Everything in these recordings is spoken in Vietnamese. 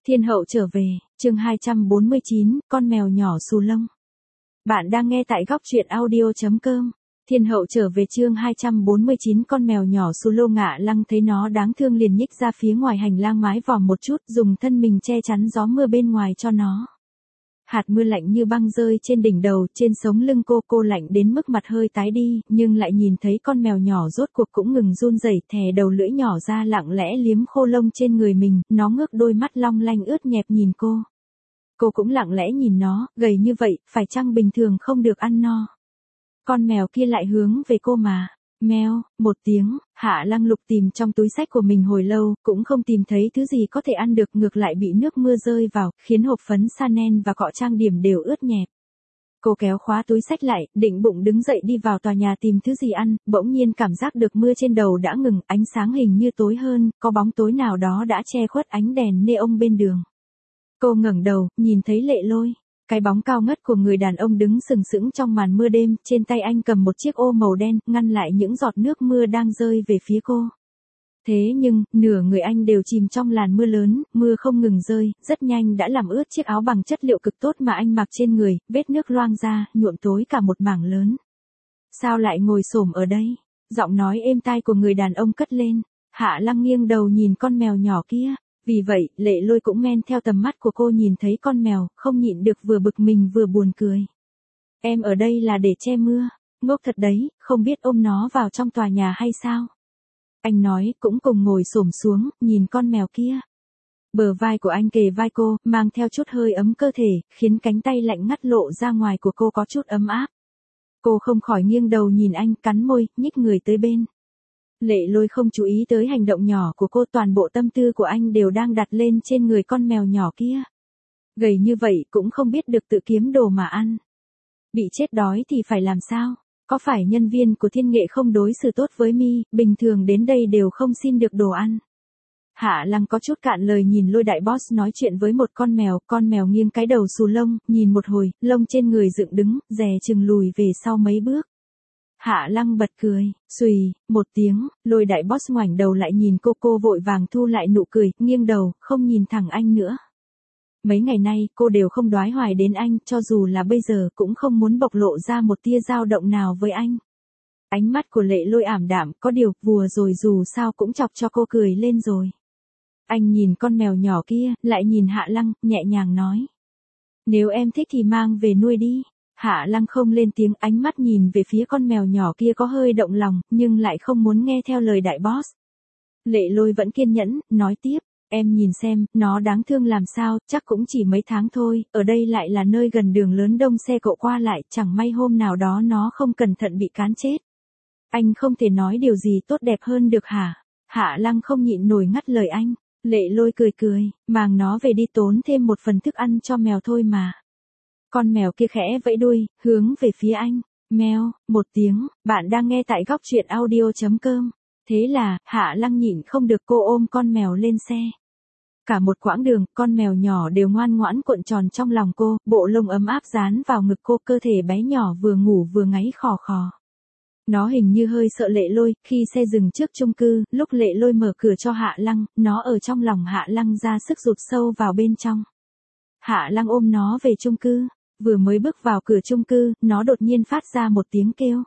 Thiên hậu trở về, chương 249, con mèo nhỏ xù lông. Bạn đang nghe tại góc truyện audio.com. Thiên hậu trở về chương 249, con mèo nhỏ xù lông. Ngạ Lăng thấy nó đáng thương liền nhích ra phía ngoài hành lang mái vòm một chút, dùng thân mình che chắn gió mưa bên ngoài cho nó. Hạt mưa lạnh như băng rơi trên đỉnh đầu, trên sống lưng cô lạnh đến mức mặt hơi tái đi, nhưng lại nhìn thấy con mèo nhỏ rốt cuộc cũng ngừng run rẩy, thè đầu lưỡi nhỏ ra lặng lẽ liếm khô lông trên người mình, nó ngước đôi mắt long lanh ướt nhẹp nhìn cô. Cô cũng lặng lẽ nhìn nó, gầy như vậy, phải chăng bình thường không được ăn no. Con mèo kia lại hướng về cô mà. Meo, một tiếng, Hạ Lăng lục tìm trong túi xách của mình hồi lâu, cũng không tìm thấy thứ gì có thể ăn được, ngược lại bị nước mưa rơi vào, khiến hộp phấn Chanel và cọ trang điểm đều ướt nhẹp. Cô kéo khóa túi xách lại, định bụng đứng dậy đi vào tòa nhà tìm thứ gì ăn, bỗng nhiên cảm giác được mưa trên đầu đã ngừng, ánh sáng hình như tối hơn, có bóng tối nào đó đã che khuất ánh đèn neon bên đường. Cô ngẩng đầu, nhìn thấy Lệ Lôi. Cái bóng cao ngất của người đàn ông đứng sừng sững trong màn mưa đêm, trên tay anh cầm một chiếc ô màu đen, ngăn lại những giọt nước mưa đang rơi về phía cô. Thế nhưng, nửa người anh đều chìm trong làn mưa lớn, mưa không ngừng rơi, rất nhanh đã làm ướt chiếc áo bằng chất liệu cực tốt mà anh mặc trên người, vết nước loang ra, nhuộm tối cả một mảng lớn. Sao lại ngồi xổm ở đây? Giọng nói êm tai của người đàn ông cất lên. Hạ Lăng nghiêng đầu nhìn con mèo nhỏ kia. Vì vậy, Lệ Lôi cũng men theo tầm mắt của cô nhìn thấy con mèo, không nhịn được vừa bực mình vừa buồn cười. Em ở đây là để che mưa, ngốc thật đấy, không biết ôm nó vào trong tòa nhà hay sao? Anh nói, cũng cùng ngồi xổm xuống, nhìn con mèo kia. Bờ vai của anh kề vai cô, mang theo chút hơi ấm cơ thể, khiến cánh tay lạnh ngắt lộ ra ngoài của cô có chút ấm áp. Cô không khỏi nghiêng đầu nhìn anh, cắn môi, nhích người tới bên. Lệ Lôi không chú ý tới hành động nhỏ của cô, toàn bộ tâm tư của anh đều đang đặt lên trên người con mèo nhỏ kia. Gầy như vậy cũng không biết được tự kiếm đồ mà ăn. Bị chết đói thì phải làm sao? Có phải nhân viên của Thiên Nghệ không đối xử tốt với mi, bình thường đến đây đều không xin được đồ ăn? Hạ Lăng có chút cạn lời nhìn Lôi đại boss nói chuyện với một con mèo nghiêng cái đầu xù lông, nhìn một hồi, lông trên người dựng đứng, dè chừng lùi về sau mấy bước. Hạ Lăng bật cười, xùy, một tiếng, Lôi đại boss ngoảnh đầu lại nhìn cô vội vàng thu lại nụ cười, nghiêng đầu, không nhìn thẳng anh nữa. Mấy ngày nay, cô đều không đoái hoài đến anh, cho dù là bây giờ cũng không muốn bộc lộ ra một tia dao động nào với anh. Ánh mắt của Lệ Lôi ảm đạm, có điều, vừa rồi dù sao cũng chọc cho cô cười lên rồi. Anh nhìn con mèo nhỏ kia, lại nhìn Hạ Lăng, nhẹ nhàng nói. Nếu em thích thì mang về nuôi đi. Hạ Lăng không lên tiếng, ánh mắt nhìn về phía con mèo nhỏ kia có hơi động lòng, nhưng lại không muốn nghe theo lời đại boss. Lệ Lôi vẫn kiên nhẫn, nói tiếp, em nhìn xem, nó đáng thương làm sao, chắc cũng chỉ mấy tháng thôi, ở đây lại là nơi gần đường lớn đông xe cộ qua lại, chẳng may hôm nào đó nó không cẩn thận bị cán chết. Anh không thể nói điều gì tốt đẹp hơn được hả? Hạ Lăng không nhịn nổi ngắt lời anh. Lệ Lôi cười, mang nó về đi, tốn thêm một phần thức ăn cho mèo thôi mà. Con mèo kia khẽ vẫy đuôi, hướng về phía anh. Meo, một tiếng, bạn đang nghe tại góc truyện audio.com. Thế là, Hạ Lăng nhịn không được, cô ôm con mèo lên xe. Cả một quãng đường, con mèo nhỏ đều ngoan ngoãn cuộn tròn trong lòng cô, bộ lông ấm áp dán vào ngực cô, cơ thể bé nhỏ vừa ngủ vừa ngáy khò khò. Nó hình như hơi sợ Lệ Lôi, khi xe dừng trước chung cư, lúc Lệ Lôi mở cửa cho Hạ Lăng, nó ở trong lòng Hạ Lăng ra sức rụt sâu vào bên trong. Hạ Lăng ôm nó về chung cư, vừa mới bước vào cửa chung cư, nó đột nhiên phát ra một tiếng kêu.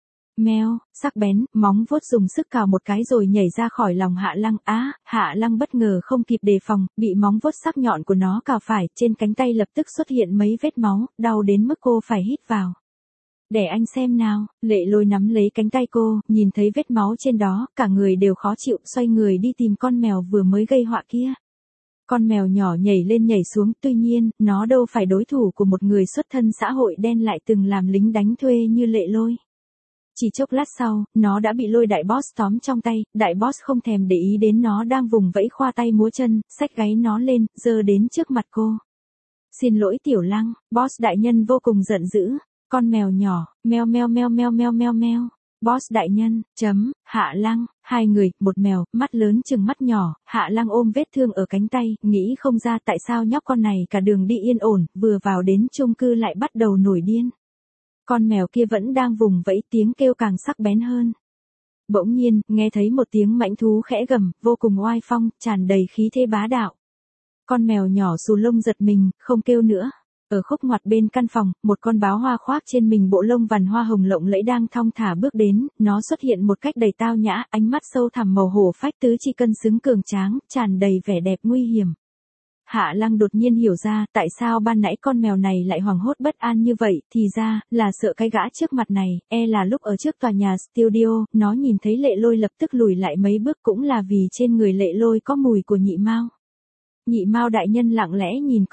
Meo, sắc bén, móng vuốt dùng sức cào một cái rồi nhảy ra khỏi lòng Hạ Lăng. Hạ Lăng bất ngờ không kịp đề phòng, bị móng vuốt sắc nhọn của nó cào phải, trên cánh tay lập tức xuất hiện mấy vết máu, đau đến mức cô phải hít vào. Để anh xem nào, Lệ Lôi nắm lấy cánh tay cô, nhìn thấy vết máu trên đó, cả người đều khó chịu, xoay người đi tìm con mèo vừa mới gây họa kia. Con mèo nhỏ nhảy lên nhảy xuống, tuy nhiên, nó đâu phải đối thủ của một người xuất thân xã hội đen lại từng làm lính đánh thuê như Lệ Lôi. Chỉ chốc lát sau, nó đã bị Lôi đại boss tóm trong tay, đại boss không thèm để ý đến nó đang vùng vẫy khoa tay múa chân, xách gáy nó lên, giơ đến trước mặt cô. Xin lỗi Tiểu Lăng, boss đại nhân vô cùng giận dữ. Con mèo nhỏ, meo meo meo meo meo meo meo. Boss đại nhân, Hạ Lăng, hai người, một mèo, mắt lớn chừng mắt nhỏ, Hạ Lăng ôm vết thương ở cánh tay, nghĩ không ra tại sao nhóc con này cả đường đi yên ổn, vừa vào đến chung cư lại bắt đầu nổi điên. Con mèo kia vẫn đang vùng vẫy, tiếng kêu càng sắc bén hơn. Bỗng nhiên, nghe thấy một tiếng mãnh thú khẽ gầm, vô cùng oai phong, tràn đầy khí thế bá đạo. Con mèo nhỏ xù lông giật mình, không kêu nữa. Ở khúc ngoặt bên căn phòng, một con báo hoa khoác trên mình bộ lông vằn hoa hồng lộng lẫy đang thong thả bước đến, nó xuất hiện một cách đầy tao nhã, ánh mắt sâu thẳm màu hổ phách tứ chi cân xứng cường tráng, tràn đầy vẻ đẹp nguy hiểm. Hạ Lăng đột nhiên hiểu ra, tại sao ban nãy con mèo này lại hoảng hốt bất an như vậy, thì ra, là sợ cái gã trước mặt này, là lúc ở trước tòa nhà studio, nó nhìn thấy Lệ Lôi lập tức lùi lại mấy bước cũng là vì trên người Lệ Lôi có mùi của nhị mao. Nhị mao đại nhân lặng lẽ nhìn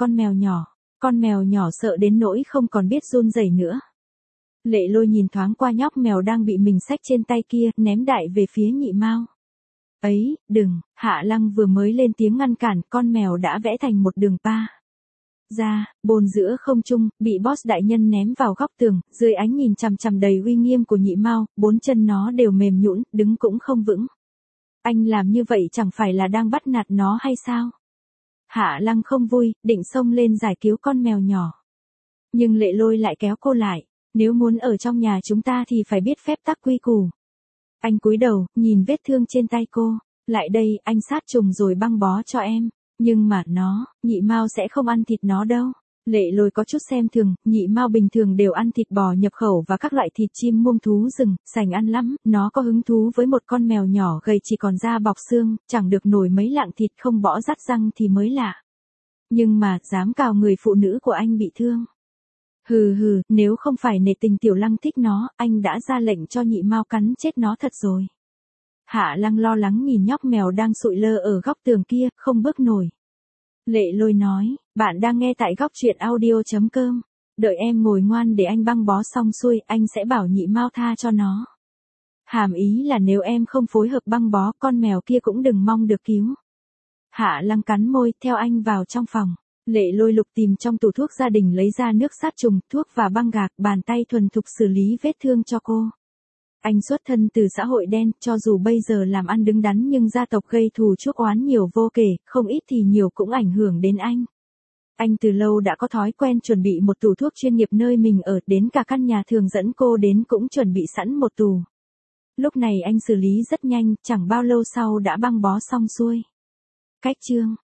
con mèo nhỏ sợ đến nỗi không còn biết run rẩy nữa. Lệ Lôi nhìn thoáng qua nhóc mèo đang bị mình xách trên tay kia, ném đại về phía nhị mao. Ấy, đừng, Hạ Lăng vừa mới lên tiếng ngăn cản, con mèo đã vẽ thành một đường pa. Ra, bồn giữa không trung, bị boss đại nhân ném vào góc tường, dưới ánh nhìn chằm chằm đầy uy nghiêm của nhị mao, bốn chân nó đều mềm nhũn, đứng cũng không vững. Anh làm như vậy chẳng phải là đang bắt nạt nó hay sao? Hạ Lăng không vui, định xông lên giải cứu con mèo nhỏ. Nhưng Lệ Lôi lại kéo cô lại, nếu muốn ở trong nhà chúng ta thì phải biết phép tắc quy củ. Anh cúi đầu, nhìn vết thương trên tay cô, lại đây, anh sát trùng rồi băng bó cho em. Nhưng mà nhị mao sẽ không ăn thịt nó đâu. Lệ Lôi có chút xem thường, nhị mao bình thường đều ăn thịt bò nhập khẩu và các loại thịt chim muông thú rừng, sành ăn lắm, nó có hứng thú với một con mèo nhỏ gầy chỉ còn da bọc xương, chẳng được nổi mấy lạng thịt không bỏ rắt răng thì mới lạ. Nhưng mà, dám cào người phụ nữ của anh bị thương. Hừ, nếu không phải nể tình Tiểu Lăng thích nó, anh đã ra lệnh cho nhị mao cắn chết nó thật rồi. Hạ Lăng lo lắng nhìn nhóc mèo đang sụi lơ ở góc tường kia, không bước nổi. Lệ Lôi nói, bạn đang nghe tại góc truyện audio.com. Đợi em ngồi ngoan để anh băng bó xong xuôi, anh sẽ bảo nhị mao tha cho nó. Hàm ý là nếu em không phối hợp băng bó, con mèo kia cũng đừng mong được cứu. Hạ Lăng cắn môi, theo anh vào trong phòng. Lệ Lôi lục tìm trong tủ thuốc gia đình lấy ra nước sát trùng, thuốc và băng gạc, bàn tay thuần thục xử lý vết thương cho cô. Anh xuất thân từ xã hội đen, cho dù bây giờ làm ăn đứng đắn nhưng gia tộc gây thù chuốc oán nhiều vô kể, không ít thì nhiều cũng ảnh hưởng đến anh. Anh từ lâu đã có thói quen chuẩn bị một tủ thuốc chuyên nghiệp nơi mình ở, đến cả căn nhà thường dẫn cô đến cũng chuẩn bị sẵn một tủ. Lúc này anh xử lý rất nhanh, chẳng bao lâu sau đã băng bó xong xuôi. Cách chương